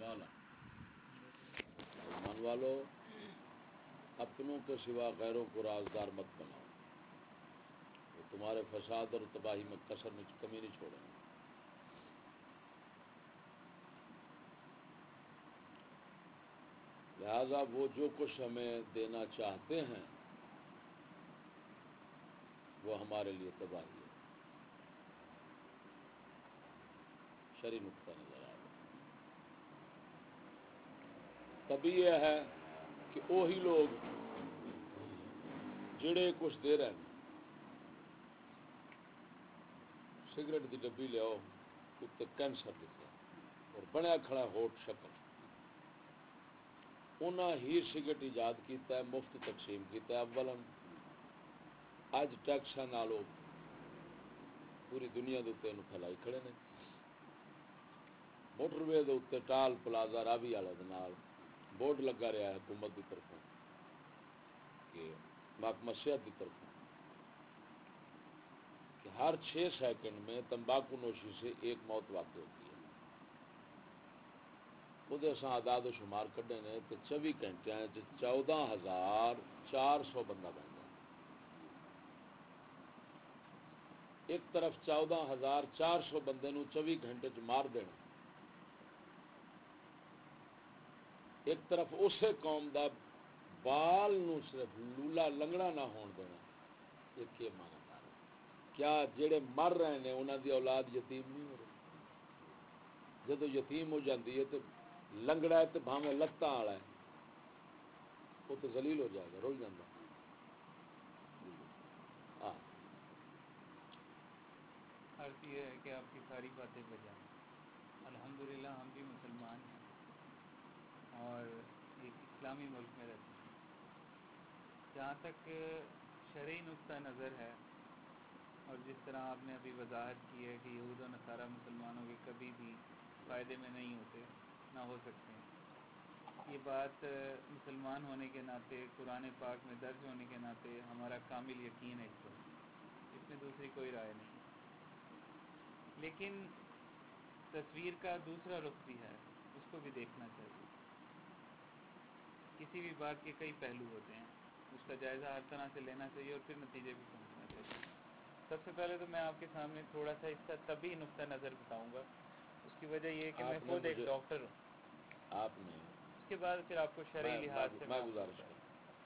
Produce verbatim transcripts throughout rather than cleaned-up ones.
ایمان والو اپنوں کے سوا غیروں کو رازدار مت بناؤ، وہ تمہارے فساد اور تباہی میں کسر میں کمی نہیں چھوڑیں گے۔ لہذا وہ جو کچھ ہمیں دینا چاہتے ہیں وہ ہمارے لیے تباہی ہے۔ شرعی نقطہ نظر آ رہا ہے۔ تبھی یہ ہے کہ وہی لوگ جڑے کچھ دے رہے ہیں، سگریٹ کی ڈبی لیاؤ اتنے کینسر لکھا اور بنیا کھڑا ہوٹ شکل، انہاں ہی سگریٹ ایجاد کیتا ہے، مفت تقسیم کیتا ہے۔ اولاً اج ٹیکساں نالوں پوری دنیا دے اتنے پھیلائی کھڑے نے، موٹر وے دے اتنے ٹال پلازا راوی والے دے نال بورڈ لگا رہا ہے حکومت کی طرفوں کہ محکمہ صحت کی طرفوں کہ ہر چھ سیکنڈ میں تمباکو نوشی سے ایک موت واقع ہوتی ہے۔ وہ اصل اعداد و شمار کھڈے نے تو چوبی گھنٹے چودہ ہزار چار سو بندہ بن گیا۔ ایک طرف چودہ ہزار چار سو بندے نو چوبی گھنٹے چ مار دینا، ایک طرف اسے قوم دا بال نو صرف لولا لنگڑا نہ ہون دینا، ایک یہ مانا دار ہے۔ کیا جڑے مر رہے ہیں انہاں دی اولاد یتیم نہیں ہو رہی؟ جدو یتیم ہو جاندی ہے تو لنگڑا ہے تو بھاویں لتاں والا ہے وہ تو ذلیل ہو جائے گا، رول جاندہ۔ ہاں عرض یہ ہے کہ آپ کی ساری باتیں بجا ہیں۔ الحمدللہ ہم بھی مسلمان ہیں اور ایک اسلامی ملک میں رہتے ہیں۔ جہاں تک شرعی نقطہ نظر ہے اور جس طرح آپ نے ابھی وضاحت کی ہے کہ یہود و نصارہ مسلمانوں کے کبھی بھی فائدے میں نہیں ہوتے، نہ ہو سکتے ہیں، یہ بات مسلمان ہونے کے ناطے، قرآن پاک میں درج ہونے کے ناطے ہمارا کامل یقین ہے، اس پر اس میں دوسری کوئی رائے نہیں۔ لیکن تصویر کا دوسرا رخ بھی ہے، اس کو بھی دیکھنا چاہیے۔ کسی بھی بات کے کئی پہلو ہوتے ہیں، اس کا جائزہ ہر طرح سے لینا چاہیے اور پھر نتیجے بھی پہنچنا چاہیے۔ سب سے پہلے تو میں آپ کے سامنے تھوڑا سا اس کا طبی نقطہ نظر بتاؤں گا۔ اس کی وجہ یہ ہے کہ میں خود ایک ڈاکٹر ہوں۔ آپ نے اس کے بعد پھر آپ کو شرعی لحاظ سے میں گزارش کروں،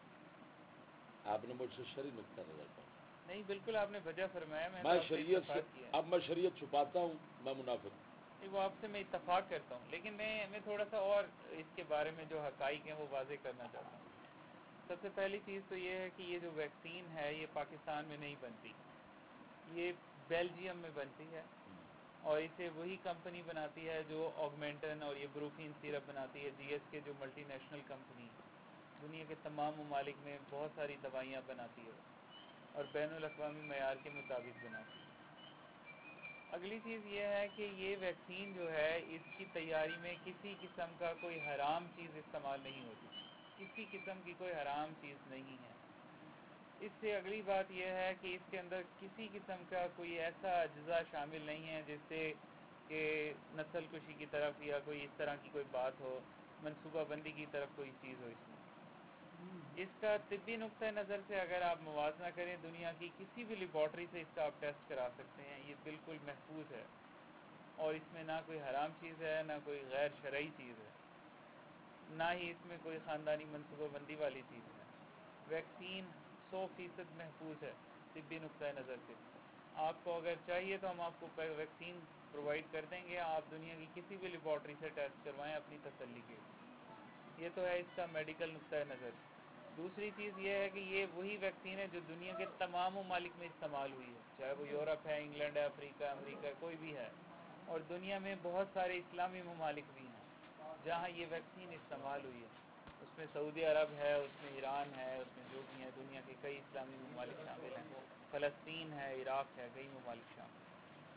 آپ نے مجھ سے شرعی نقطہ نظر پر نہیں، بالکل آپ نے وجہ فرمایا، میں میں شریعت سے اب میں شریعت چھپاتا ہوں، میں منافق ہوں۔ وہ آپ سے میں اتفاق کرتا ہوں، لیکن میں میں تھوڑا سا اور اس کے بارے میں جو حقائق ہیں وہ واضح کرنا چاہتا ہوں۔ سب سے پہلی چیز تو یہ ہے کہ یہ جو ویکسین ہے یہ پاکستان میں نہیں بنتی، یہ بیلجیم میں بنتی ہے، اور اسے وہی کمپنی بناتی ہے جو آگمنٹن اور یہ بروفین سیرپ بناتی ہے، جی ایس کے جو ملٹی نیشنل کمپنی دنیا کے تمام ممالک میں بہت ساری دوائیاں بناتی ہے اور بین الاقوامی معیار کے مطابق بناتی ہے۔ اگلی چیز یہ ہے کہ یہ ویکسین جو ہے اس کی تیاری میں کسی قسم کا کوئی حرام چیز استعمال نہیں ہوتی، کسی قسم کی کوئی حرام چیز نہیں ہے۔ اس سے اگلی بات یہ ہے کہ اس کے اندر کسی قسم کا کوئی ایسا اجزاء شامل نہیں ہے جس سے کہ نسل کشی کی طرف یا کوئی اس طرح کی کوئی بات ہو، منصوبہ بندی کی طرف کوئی چیز ہو اس میں۔ اس کا طبی نقطہ نظر سے اگر آپ موازنہ کریں دنیا کی کسی بھی لیبارٹری سے اس کا آپ ٹیسٹ کرا سکتے ہیں، یہ بالکل محفوظ ہے اور اس میں نہ کوئی حرام چیز ہے نہ کوئی غیر شرعی چیز ہے، نہ ہی اس میں کوئی خاندانی منصوبہ بندی والی چیز ہے۔ ویکسین سو فیصد محفوظ ہے طبی نقطہ نظر سے۔ آپ کو اگر چاہیے تو ہم آپ کو ویکسین پرووائڈ کر دیں گے، آپ دنیا کی کسی بھی لیبارٹری سے ٹیسٹ کروائیں اپنی تسلی کے۔ یہ تو ہے اس کا میڈیکل نقطہ نظر۔ دوسری چیز یہ ہے کہ یہ وہی ویکسین ہے جو دنیا کے تمام ممالک میں استعمال ہوئی ہے، چاہے وہ یورپ ہے، انگلینڈ ہے، افریقہ امریکہ کوئی بھی ہے، اور دنیا میں بہت سارے اسلامی ممالک بھی ہیں جہاں یہ ویکسین استعمال ہوئی ہے۔ اس میں سعودی عرب ہے، اس میں ایران ہے، اس میں جو بھی ہے دنیا کے کئی اسلامی ممالک شامل ہیں، فلسطین ہے، عراق ہے، کئی ممالک شامل ہیں۔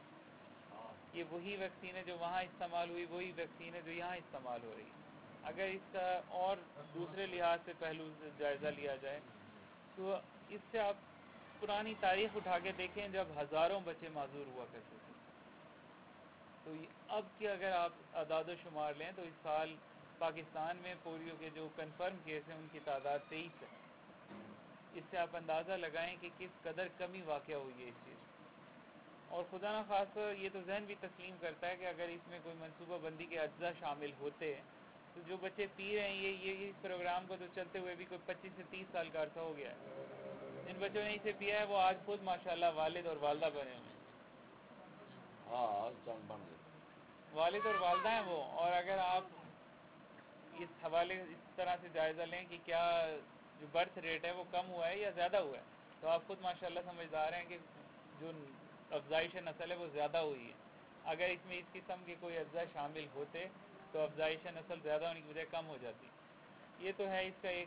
یہ وہی ویکسین ہے جو وہاں استعمال ہوئی، وہی ویکسین ہے جو یہاں استعمال ہو رہی ہے۔ اگر اس کا اور دوسرے لحاظ سے پہلو سے جائزہ لیا جائے تو اس سے آپ پرانی تاریخ اٹھا کے دیکھیں جب ہزاروں بچے معذور ہوا کرتے تھے، تو اب کی اگر آپ اعداد و شمار لیں تو اس سال پاکستان میں پولیو کے جو کنفرم کیس ہیں ان کی تعداد تیئیس ہے. اس سے آپ اندازہ لگائیں کہ کس قدر کمی واقع ہوئی ہے اس چیز. اور خدا نہ خواستہ یہ تو ذہن بھی تسلیم کرتا ہے کہ اگر اس میں کوئی منصوبہ بندی کے اجزاء شامل ہوتے تو جو بچے پی رہے ہیں یہ یہ اس پروگرام کو تو چلتے ہوئے بھی کوئی پچیس سے تیس سال کا عرصہ ہو گیا ہے. جن بچوں نے اسے پیا ہے وہ آج خود ماشاءاللہ والد اور والدہ بنے ہوئے ہیں. ہاں چند بن گئے والد اور والدہ ہیں وہ. اور اگر آپ اس حوالے اس طرح سے جائزہ لیں کہ کیا جو برتھ ریٹ ہے وہ کم ہوا ہے یا زیادہ ہوا ہے تو آپ خود ماشاءاللہ سمجھدار ہیں کہ جو افزائش نسل ہے وہ زیادہ ہوئی ہے. اگر اس میں اس قسم کے کوئی اجزاء شامل ہوتے تو افزائش نسل زیادہ ہونے کی وجہ کم ہو جاتی. یہ تو ہے اس کا ایک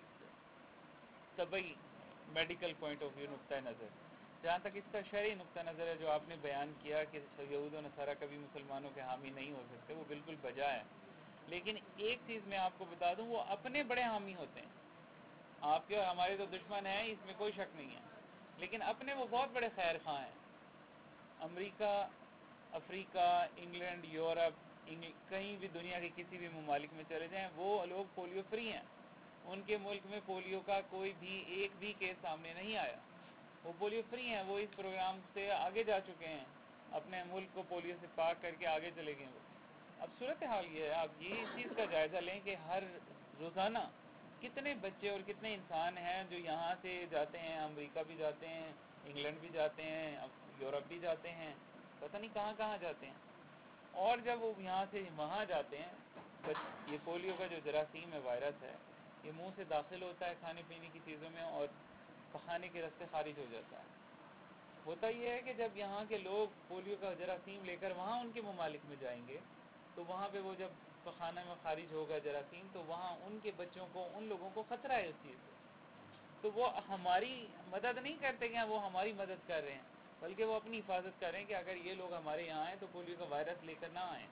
طبی میڈیکل پوائنٹ آف ویو نقطۂ نظر. جہاں تک اس کا شرعی نقطہ نظر ہے جو آپ نے بیان کیا کہ یہود و نصارہ کبھی مسلمانوں کے حامی نہیں ہو سکتے وہ بالکل بجا ہے. لیکن ایک چیز میں آپ کو بتا دوں وہ اپنے بڑے حامی ہوتے ہیں. آپ کے اور ہمارے تو دشمن ہیں اس میں کوئی شک نہیں ہے لیکن اپنے وہ بہت بڑے خیر خواہ ہیں. امریکہ افریقہ انگلینڈ یورپ کہیں بھی دنیا کے کسی بھی ممالک میں چلے جائیں وہ لوگ پولیو فری ہیں. ان کے ملک میں پولیو کا کوئی بھی ایک بھی کیس سامنے نہیں آیا. وہ پولیو فری ہیں. وہ اس پروگرام سے آگے جا چکے ہیں. اپنے ملک کو پولیو سے پاک کر کے آگے چلے گئے وہ. اب صورتحال یہ ہے آپ یہ اس چیز کا جائزہ لیں کہ ہر روزانہ کتنے بچے اور کتنے انسان ہیں جو یہاں سے جاتے ہیں امریکہ بھی جاتے ہیں انگلینڈ بھی جاتے ہیں یورپ بھی جاتے ہیں پتہ نہیں کہاں کہاں جاتے ہیں. اور جب وہ یہاں سے وہاں جاتے ہیں یہ پولیو کا جو جراثیم ہے وائرس ہے یہ منہ سے داخل ہوتا ہے کھانے پینے کی چیزوں میں اور پخانے کے راستے خارج ہو جاتا ہے. ہوتا یہ ہے کہ جب یہاں کے لوگ پولیو کا جراثیم لے کر وہاں ان کے ممالک میں جائیں گے تو وہاں پہ وہ جب پخانہ میں خارج ہوگا جراثیم تو وہاں ان کے بچوں کو ان لوگوں کو خطرہ ہے اس چیز سے. تو وہ ہماری مدد نہیں کرتے کہ وہ ہماری مدد کر رہے ہیں بلکہ وہ اپنی حفاظت کر رہے ہیں کہ اگر یہ لوگ ہمارے یہاں آئیں تو پولیو کا وائرس لے کر نہ آئیں.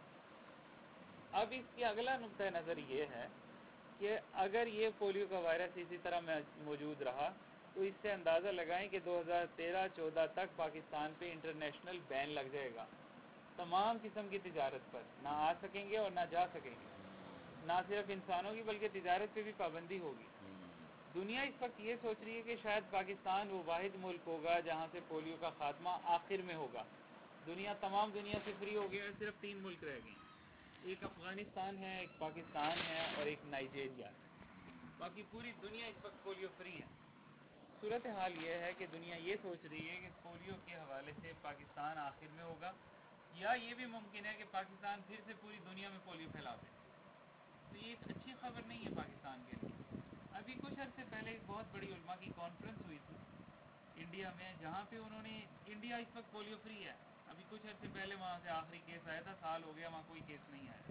اب اس کی اگلا نقطۂ نظر یہ ہے کہ اگر یہ پولیو کا وائرس اسی طرح موجود رہا تو اس سے اندازہ لگائیں کہ دو ہزار تیرہ چودہ تک پاکستان پہ انٹرنیشنل بین لگ جائے گا تمام قسم کی تجارت پر. نہ آ سکیں گے اور نہ جا سکیں گے. نہ صرف انسانوں کی بلکہ تجارت پہ بھی پابندی ہوگی. دنیا اس وقت یہ سوچ رہی ہے کہ شاید پاکستان وہ واحد ملک ہوگا جہاں سے پولیو کا خاتمہ آخر میں ہوگا. دنیا تمام دنیا سے فری ہو گیا ہے صرف تین ملک رہ گئے ہیں. ایک افغانستان ہے ایک پاکستان ہے اور ایک نائجیریا. باقی پوری دنیا اس وقت پولیو فری ہے. صورتحال یہ ہے کہ دنیا یہ سوچ رہی ہے کہ پولیو کے حوالے سے پاکستان آخر میں ہوگا یا یہ بھی ممکن ہے کہ پاکستان پھر سے پوری دنیا میں پولیو پھیلا دے. تو یہ ایک اچھی خبر نہیں ہے پاکستان کے لیے. ابھی کچھ عرصے پہلے ایک بہت بڑی علماء کی کانفرنس ہوئی تھی انڈیا میں جہاں پہ انہوں نے انڈیا اس وقت پولیو فری ہے. ابھی کچھ عرصے پہلے وہاں سے آخری کیس آیا تھا سال ہو گیا وہاں کوئی کیس نہیں آیا.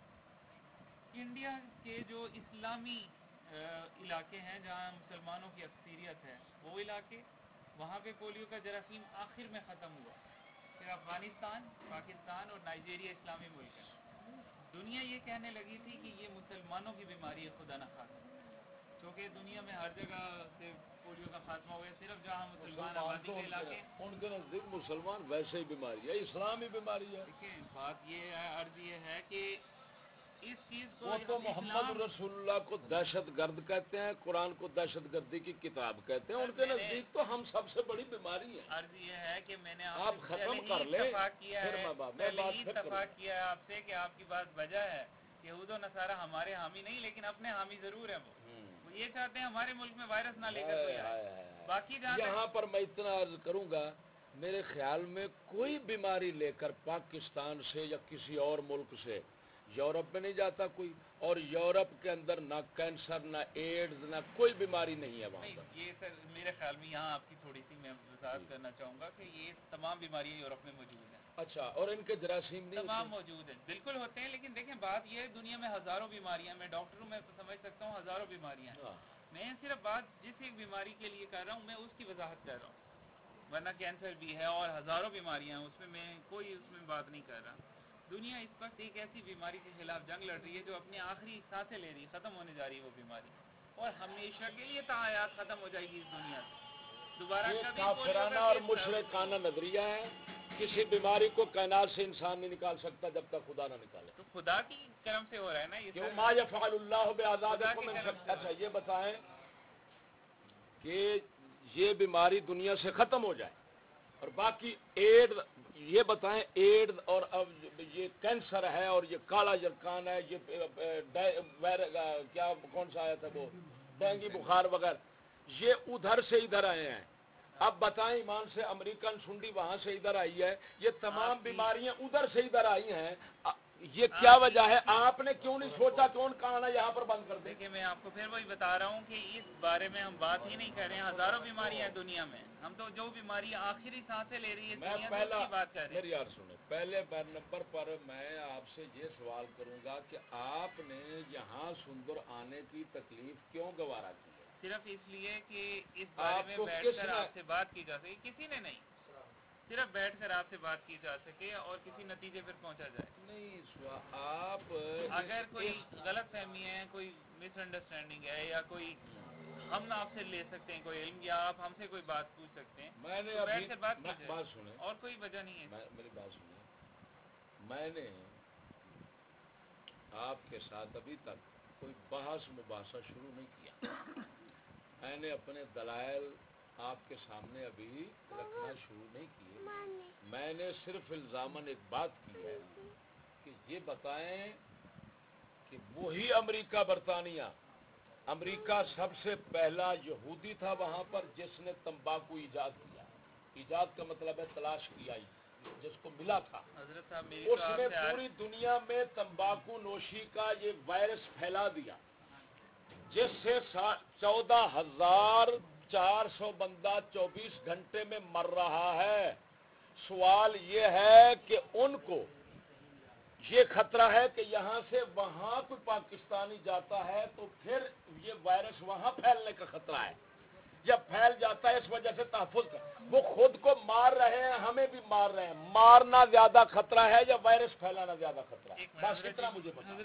انڈیا کے جو اسلامی علاقے ہیں جہاں مسلمانوں کی اکثریت ہے وہ علاقے وہاں پہ پولیو کا جراثیم آخر میں ختم ہوا. پھر افغانستان پاکستان اور نائجیریا اسلامی ملک ہے. دنیا یہ کہنے لگی تھی کہ یہ مسلمانوں کی بیماری ہے خدا نہ خواستہ کیونکہ دنیا میں ہر جگہ سے پولیو کا خاتمہ ہوا ہے صرف جہاں مسلمان آبادی کے علاقے ان کے نزدیک مسلمان ویسے ہی بیماری ہے اسلامی بیماری ہے. دیکھیں بات یہ ہے عرض یہ ہے کہ اس چیز کو وہ تو محمد رسول اللہ کو دہشت گرد کہتے ہیں قرآن کو دہشت گردی کی کتاب کہتے ہیں. ان کے نزدیک تو ہم سب سے بڑی بیماری ہے. عرض یہ ہے کہ میں نے آپ ختم کر لیں اتفاق کیا ہے پہلے ہی اتفاق کیا ہے آپ سے کہ آپ کی بات وجہ ہے یہود و نصارہ ہمارے حامی نہیں لیکن اپنے حامی ضرور ہیں. وہ یہ چاہتے ہیں ہمارے ملک میں وائرس نہ لے کر کوئی آئے. باقی یہاں پر میں اتنا عرض کروں گا میرے خیال میں کوئی بیماری لے کر پاکستان سے یا کسی اور ملک سے یورپ میں نہیں جاتا کوئی اور یورپ کے اندر نہ کینسر نہ ایڈز نہ کوئی بیماری نہیں ہے وہاں پر. یہ سر میرے خیال میں یہاں آپ کی تھوڑی سی میں وضاحت کرنا چاہوں گا کہ یہ تمام بیماریاں یورپ میں موجود ہیں. اچھا اور ان کے جراثیم نہیں تمام موجود ہیں بالکل ہوتے ہیں لیکن دیکھیں بات یہ ہے دنیا میں ہزاروں بیماریاں میں ڈاکٹروں میں سمجھ سکتا ہوں ہزاروں بیماریاں ہیں. میں صرف بات جس ایک بیماری کے لیے کر رہا ہوں میں اس کی وضاحت کر رہا ہوں ورنہ کینسر بھی ہے اور ہزاروں بیماریاں ہیں اس میں میں کوئی اس میں بات نہیں کر رہا. دنیا اس وقت ایک ایسی بیماری کے خلاف جنگ لڑ رہی ہے جو اپنی آخری سانسیں لے رہی ہے ختم ہونے جا رہی ہے وہ بیماری اور ہمیشہ کے لیے تعایات ختم ہو جائے گی اس دنیا سے دوبارہ. کافرانہ اور مشرکانہ نظریہ ہے کسی بیماری کو کائنات سے انسان نہیں نکال سکتا جب تک خدا نہ نکالے. تو خدا کی کرم سے ہو رہا ہے نا یہ. کیوں ما یفعل اللہ بعذابکم من شیء. اچھا یہ بتائیں کہ یہ بیماری دنیا سے ختم ہو جائے اور باقی ایڈز، یہ بتائیں ایڈز اور اب یہ کینسر ہے اور یہ کالا جرکان ہے، یہ کیا کون سا آیا تھا وہ ڈینگی بخار وغیرہ، یہ ادھر سے ادھر آئے ہیں. اب بتائیں ایمان سے امریکن سنڈی وہاں سے ادھر آئی ہے، یہ تمام بیماریاں ادھر سے ادھر آئی ہیں. یہ کیا وجہ ہے؟ آپ نے کیوں نہیں سوچا کہ ان کا آنا یہاں پر بند کر دیں؟ دیکھیں میں آپ کو پھر وہی بتا رہا ہوں کہ اس بارے میں ہم بات ہی نہیں کر رہے ہیں. ہزاروں بیماریاں ہیں دنیا میں، ہم تو جو بیماریاں آخری سانسیں لے رہی ہے میں دنیا پہلا کی بات کر رہے ہیں. میری یار سنیں، پہلے نمبر پر میں آپ سے یہ سوال کروں گا کہ آپ نے یہاں سندر آنے کی تکلیف کیوں گوارا کی ہے؟ صرف اس لیے کہ اس بارے میں بیٹھ کر آپ سے بات کی جا سکے. کسی نے نہیں، صرف بیٹھ کر آپ سے بات کی جا سکے اور کسی نتیجے پر پہنچا جائے. نہیں آپ اگر کوئی غلط فہمی ہے، کوئی مس انڈرسٹینڈنگ ہے یا کوئی ہم آپ سے لے سکتے ہیں کوئی علم یا آپ ہم سے کوئی بات پوچھ سکتے ہیں، میں نے تو بیٹھ کر بات کی جائے. بات سنیں اور کوئی وجہ نہیں ہے. میری بات سنیں، میں نے آپ کے ساتھ ابھی تک کوئی بحث مباحثہ شروع نہیں کیا. میں نے اپنے دلائل آپ کے سامنے ابھی رکھنا شروع نہیں کیے. میں نے صرف الزاماً ایک بات کی ہے کہ یہ بتائیں کہ وہی امریکہ برطانیہ، امریکہ سب سے پہلا یہودی تھا وہاں پر جس نے تمباکو ایجاد کیا. ایجاد کا مطلب ہے تلاش کیا، جس کو ملا تھا. حضرت صاحب میری اس نے پوری دنیا میں تمباکو نوشی کا یہ وائرس پھیلا دیا جس سے چودہ ہزار چار سو بندہ چوبیس گھنٹے میں مر رہا ہے. سوال یہ ہے کہ ان کو یہ خطرہ ہے کہ یہاں سے وہاں کوئی پاکستانی جاتا ہے تو پھر یہ وائرس وہاں پھیلنے کا خطرہ ہے. جب پھیل جاتا ہے اس وجہ سے تحفظ کا، وہ خود کو مار رہے ہیں، ہمیں بھی مار رہے ہیں. مارنا زیادہ خطرہ ہے یا وائرس پھیلانا زیادہ خطرہ ہے؟ بس اتنا مجھے بتا.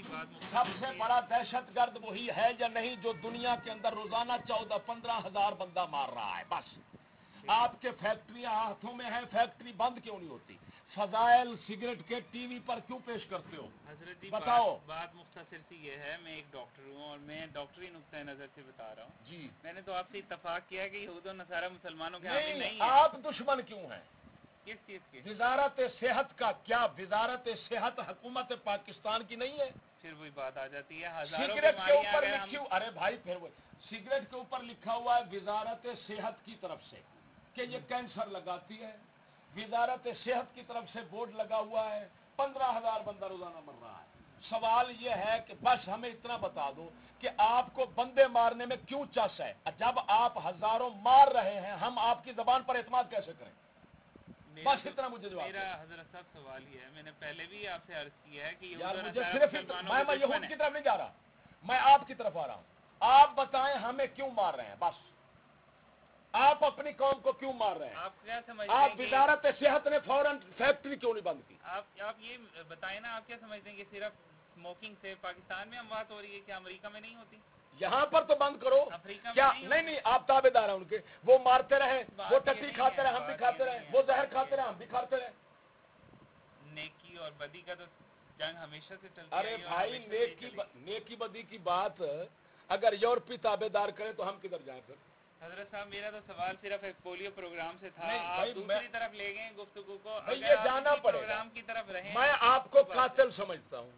سب سے بڑا دہشت گرد وہی ہے یا نہیں جو دنیا کے اندر روزانہ چودہ پندرہ ہزار بندہ مار رہا ہے؟ بس آپ کے فیکٹریاں ہاتھوں میں ہیں، فیکٹری بند کیوں نہیں ہوتی؟ فضائل سگریٹ کے ٹی وی پر کیوں پیش کرتے ہو؟ حضرت جی بتاؤ. بات مختصر سی یہ ہے، میں ایک ڈاکٹر ہوں اور میں ڈاکٹری نقطۂ نظر سے بتا رہا ہوں. جی میں نے تو آپ سے اتفاق کیا کہ یہود و نصارہ مسلمانوں کے نہیں, نہیں آپ دشمن کیوں ہیں؟ کس چیز کے؟ وزارت صحت کا. کیا وزارت صحت حکومت پاکستان کی نہیں ہے؟ پھر وہی بات آ جاتی ہے. سگریٹ کے اوپر لکھی، ارے بھائی پھر وہ سگریٹ کے اوپر لکھا ہوا ہے وزارت صحت کی طرف سے کہ یہ کینسر لگاتی ہے. وزارت صحت کی طرف سے بورڈ لگا ہوا ہے، پندرہ ہزار بندہ روزانہ مر رہا ہے. سوال یہ ہے کہ بس ہمیں اتنا بتا دو کہ آپ کو بندے مارنے میں کیوں چس ہے؟ جب آپ ہزاروں مار رہے ہیں ہم آپ کی زبان پر اعتماد کیسے کریں؟ بس اتنا مجھے جواب. میرا حضرت صاحب سوال یہ ہے، میں نے پہلے بھی آپ سے عرض کیا ہے کہ یار مجھے صرف میں میں یہود کی طرف نہیں جا رہا، میں آپ کی طرف آ رہا ہوں. آپ بتائیں ہمیں کیوں مار رہے ہیں؟ بس آپ اپنی قوم کو کیوں مار رہے ہیں؟ آپ کیا سمجھتے ہیں؟ آپ وزارت صحت نے فوراً فیکٹری کیوں نہیں بند کی؟ آپ آپ یہ بتائیں نا، آپ کیا سمجھتے ہیں کہ صرف اسموکنگ سے پاکستان میں اموات ہو رہی ہے؟ کیا امریکہ میں نہیں ہوتی؟ یہاں پر تو بند کرو. افریقہ کیا میں نہیں نہیں آپ تابے دار ہیں ان کے. وہ مارتے رہے، وہ ٹٹی کھاتے رہے ہم بھی کھاتے رہے، وہ زہر کھاتے رہے ہم بھی کھاتے رہے. نیکی اور بدی کا تو جنگ ہمیشہ سے چلتی ہے. ارے بھائی نیکی نیکی بدی کی بات اگر یورپی تابے دار کریں تو ہم کدھر جائیں پھر؟ حضرت صاحب میرا تو سوال صرف ایک پولیو پروگرام سے تھا. نہیں آپ دوسری طرف لے گئے گفتگو کو. یہ جانا پڑے گا. کی طرف رہیں. میں آپ کو قاتل سمجھتا ہوں،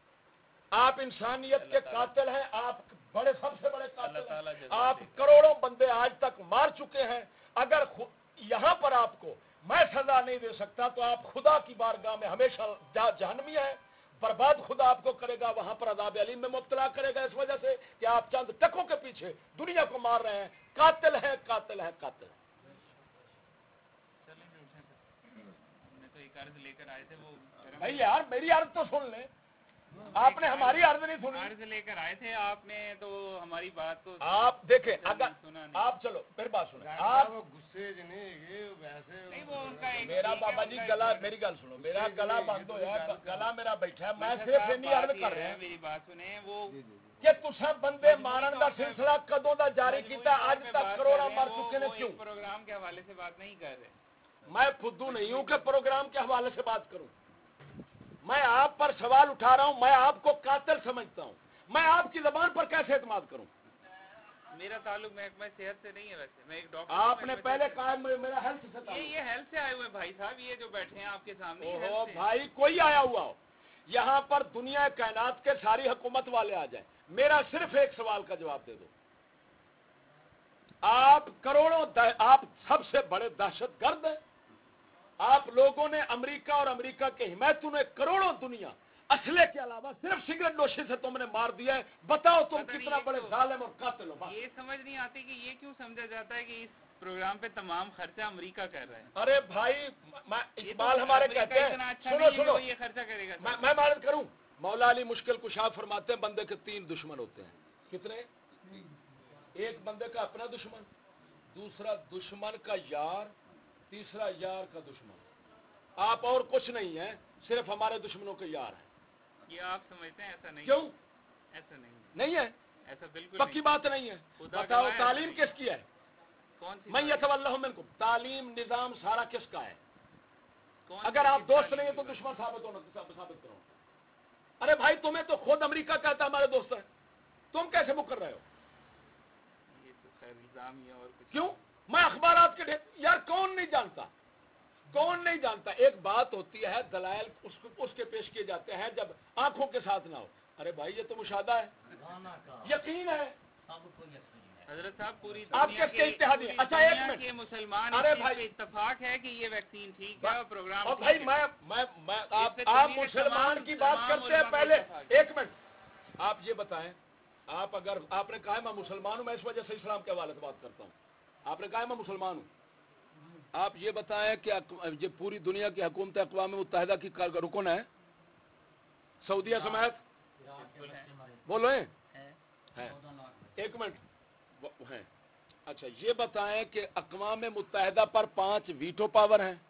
آپ انسانیت کے قاتل ہیں، آپ بڑے سب سے بڑے قاتل ہیں. آپ کروڑوں بندے آج تک مار چکے ہیں. اگر یہاں پر آپ کو میں سزا نہیں دے سکتا تو آپ خدا کی بارگاہ میں ہمیشہ جہنمی ہے. برباد خدا آپ کو کرے گا، وہاں پر عذاب علیم میں مبتلا کرے گا، اس وجہ سے کہ آپ چند ٹکوں کے پیچھے دنیا کو مار رہے ہیں. قاتل ہیں قاتل ہیں قاتل ہیں. ہم نے تو ایک عرض لے کر آئے تھے، وہ بھائی یار میری عرض تو سن لیں. آپ نے ہماری عرض نہیں سنی. عرض لے کر آئے تھے آپ نے تو ہماری بات کو آپ دیکھیں. اگر آپ چلو پھر بات سنیں. آپ غصے نہیں، وہ ان کا میرا بابا جی گلا میری گل سنو، میرا گلا بند ہوا ہے، گلا میرا بیٹھا ہے. میں صرف اتنی عرض کر رہا ہوں میری بات سنیں. وہ کہ تساں بندے مارن دا سلسلہ کدوں دا جاری کیتا؟ اج تک کروڑا مر چکے نے. کیوں پروگرام کے حوالے سے بات نہیں کر رہے. میں فدو نہیں ہوں کہ پروگرام کے حوالے سے بات کروں. میں آپ پر سوال اٹھا رہا ہوں. میں آپ کو قاتل سمجھتا ہوں. میں آپ کی زبان پر کیسے اعتماد کروں؟ میرا تعلق محکمہ صحت سے نہیں ہے، ویسے میں ایک ڈاکٹر. آپ نے پہلے کہا میرا ہیلتھ سے تعلق. یہ یہ ہیلتھ سے آئے ہوئے بھائی صاحب، یہ جو بیٹھے ہیں آپ کے سامنے. اوہ بھائی کوئی آیا ہوا ہو یہاں پر، دنیا کائنات کے ساری حکومت والے آ جائیں، میرا صرف ایک سوال کا جواب دے دو. آپ کروڑوں آپ سب سے بڑے دہشت گرد ہیں. آپ لوگوں نے امریکہ اور امریکہ کے حمایتوں نے کروڑوں دنیا اسلحے کے علاوہ صرف سگریٹ نوشی سے تم نے مار دیا ہے. بتاؤ تم کتنا بڑے ظالم اور قاتل ہو. یہ سمجھ نہیں آتی کہ یہ کیوں سمجھا جاتا ہے کہ اس پروگرام پہ تمام خرچہ امریکہ کر رہا ہے. ارے بھائی اقبال ہمارے کہتے ہیں، سنو سنو یہ خرچہ کرے گا. میں معلوم کروں، مولا علی مشکل کشا فرماتے ہیں بندے کے تین دشمن ہوتے ہیں. کتنے؟ ایک بندے کا اپنا دشمن، دوسرا دشمن کا یار، تیسرا یار کا دشمن. آپ اور کچھ نہیں ہیں، صرف ہمارے دشمنوں کے یار ہیں. یہ آپ سمجھتے ہیں؟ ایسا نہیں. کیوں ایسا نہیں نہیں ہے؟ ایسا بالکل پکی بات نہیں ہے. بتاؤ تعلیم کس کی ہے؟ کون سی؟ میں یتولاہ منکم، تعلیم نظام سارا کس کا ہے؟ اگر آپ دوست نہیں ہیں تو دشمن ثابت ہونا ثابت کرو. ارے بھائی تمہیں تو خود امریکہ کہتا ہے ہمارے دوست ہیں، تم کیسے مکر رہے ہو؟ یہ تو خیر الزام ہی ہے اور کچھ. کیوں؟ میں اخبارات کے یار کون نہیں جانتا، کون نہیں جانتا. ایک بات ہوتی ہے دلائل اس کو اس کے پیش کیے جاتے ہیں جب آنکھوں کے ساتھ نہ ہو. ارے بھائی یہ تو مشاہدہ ہے، یقین ہے. حضرت صاحب پوری آپ کس کے اتحادی؟ اچھا ایک منٹ، یہ مسلمان ارے بھائی اتفاق ہے کہ یہ ویکسین ٹھیک ہے اور پروگرام. اور بھائی میں میں میں آپ آپ مسلمان کی بات کرتے ہیں پہلے. ایک منٹ آپ یہ بتائیں، آپ اگر آپ نے کہا میں مسلمان ہوں، میں اس وجہ سے اسلام کے حوالے سے بات کرتا ہوں. آپ نے کہا میں مسلمان ہوں. آپ یہ بتائیں کہ یہ پوری دنیا کی حکومت اقوام متحدہ کی رکن ہے سعودیہ سمیت؟ بولو ہیں. ایک منٹ ہیں. اچھا یہ بتائیں کہ اقوام متحدہ پر پانچ ویٹو پاور ہیں.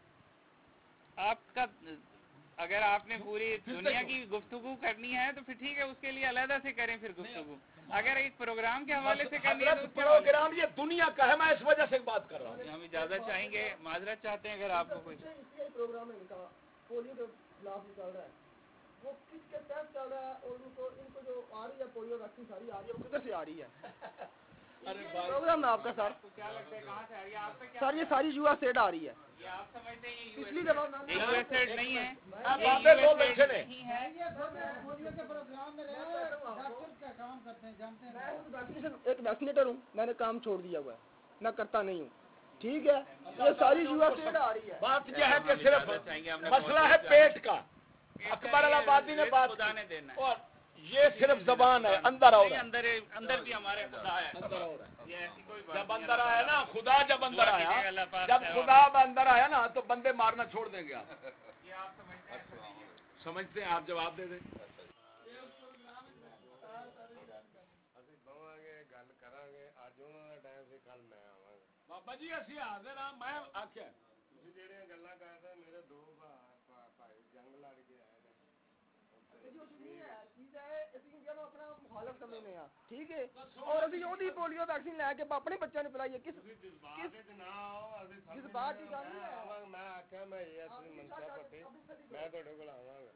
آپ کا اگر آپ نے پوری دنیا کی گفتگو کرنی ہے تو پھر ٹھیک ہے، اس کے لیے علیحدہ سے کریں پھر گفتگو. اگر ایک پروگرام کے حوالے سے کرنی ہے تو پروگرام یہ دنیا کا ہے، میں اس وجہ سے بات کر رہا ہوں. ہم اجازت چاہیں گے، معذرت چاہتے ہیں اگر آپ کو کوئی پروگرام ہے ان کا پولیو کے خلاف چل رہا ہے، وہ کس کے تحت چل رہا ہے اور ان کو ان کو جو آ رہی ہے پولیو ویکسین ساری آ رہی ہے وہ کدھر سے آ رہی ہے؟ پروگرام ہے آپ کا سر. کیا لگتا ہے کہاں سے آ رہی ہے آپ کا؟ سر یہ ساری یو ایس ایڈ آ رہی ہے. یہ آپ سمجھتے ہیں یہ پچھلی دفعہ یو ایس ایڈ نہیں ہے، نہیں ہے. ایک ویکسینیٹر ہوں، میں نے کام چھوڑ دیا ہوا ہے، میں کرتا نہیں ہوں. ٹھیک ہے، یہ ساری یو ایس ایڈ آ رہی ہے. بات یہ ہے کہ صرف مسئلہ ہے پیٹ کا. اکبر الآبادی نے بات دینا اور یہ صرف زبان ہے، اندر اور اندر اندر بھی ہمارے خدا ہے. اندر اور یہ ایسی کوئی بات جب اندر آیا نا خدا، جب اندر دعا آیا کیجیے اللہ پاک جب سے خدا اندر آیا نا تو بندے مارنا چھوڑ دیں گے. آپ یہ آپ سمجھتے ہیں؟ سمجھتے ہیں؟ آپ جواب دے دیں. بابا جی اسی حاضر ہاں. میں آخیا گلا کرتے میرے دو بھائی جنگ لڑ کے آئے اپنا مخالف سمجھنے ہیں. ٹھیک ہے، اور ابھی وہ پولیو ویکسین لے کے اپنے بچوں نے پلائی ہے. کس کس بات کی گل ہے؟ میں آخیا میں منشا پتی میں تھوڑے کو آوا گا.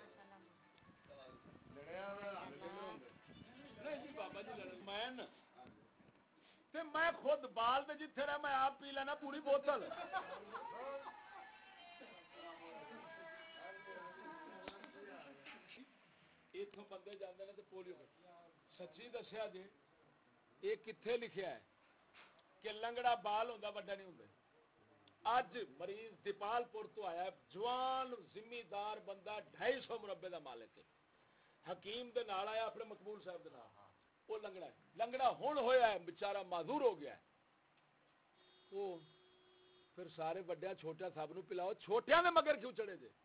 نہیں جی بابا جی لڑن میں میں خود بال دے جتھے رہا میں آپ پی لینا پوری بوتل. اتوں بندے جانے نے تو پولیو سچی دسیا جی یہ کتنے لکھیا ہے کہ لنگڑا بال ہوتا وڈا نہیں ہوتا. اج مریض دیپال پور تو آیا جوان زمیندار بندہ ڈھائی سو مربے کا مالک ہے. حکیم دے نال آیا اپنے مقبول صاحب دے نال. وہ لنگڑا ہے، لنگڑا ہون ہویا ہے بیچارہ معذور ہو گیا ہے. وہ پھر سارے وڈیا چھوٹا سب نو پلاؤ، چھوٹیاں نے مگر کیوں چڑھے جے؟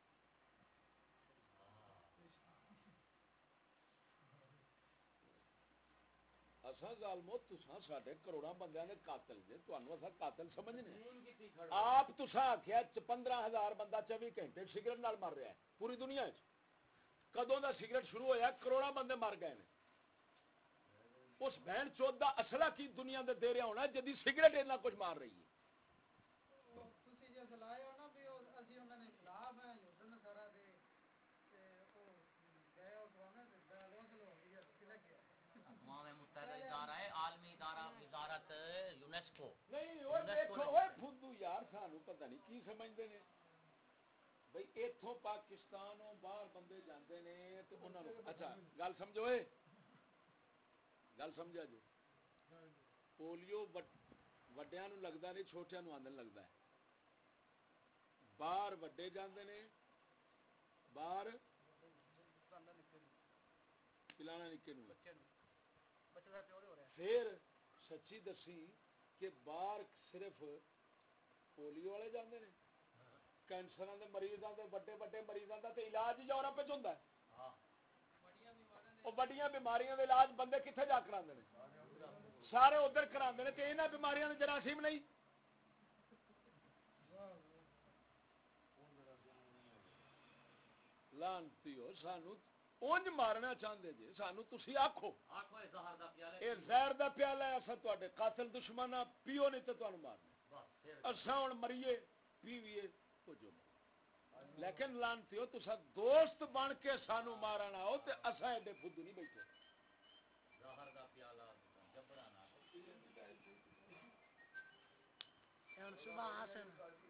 اساں ظالمو تساں ساڈے کروڑاں بندیاں دے قاتل جے، تانوں اساں قاتل سمجھنے؟ آپ تساں آکھیا پندرہ ہزار بندہ چوبی گھنٹے سگریٹ نال مر رہا ہے پوری دنیا وچ. کدوں دا سگریٹ شروع ہویا کروڑاں بندے مر گئے نے. اس بہن چوت دا اصلہ کی دنیا دے دے رہا ہونا جدی سگریٹ اتنا کچھ مار رہی ہے. یونیسکو نہیں وہ دیکھو وہ فدو یار سانو پتہ نہیں کی سمجھتے ہیں بھئی ایتھوں پاکستانوں باہر بندے جاندے نے تے انہاں نوں اچھا گل سمجھو اے گل سمجھا جو پولیو وڈیاں نوں لگدا نہیں چھوٹیاں نوں آندن لگدا ہے باہر وڈے جاندے نے باہر پلانا نکے نوں پھر سچی دسی کہ باہر صرف پولیو والے جاندے نے کینسر دے مریضاں دے بڑے بڑے مریضاں دا تے علاج ہی یورپ وچ ہوندا ہے او بڑیاں بیماریاں دے علاج بندے کتھے جا کراندے نے سارے ادھر کراندے نے تے انہاں بیماریاں دے جراثیم نہیں لانتی ہو سانو اونج مارنا چاہندے جی سانو تسی آکھو اے زہر دا پیالہ ہے اساں تواڈے قاتل دشمن پیو نہیں تے تانوں مارنا اساں ہن مریے پیویے جو لیکن لانتی ہو تسا دوست بن کے سانو مارن آؤ تے اساں ایڈے فدو نہیں بیٹھے زہر دا پیالہ جبرانا صبح حسن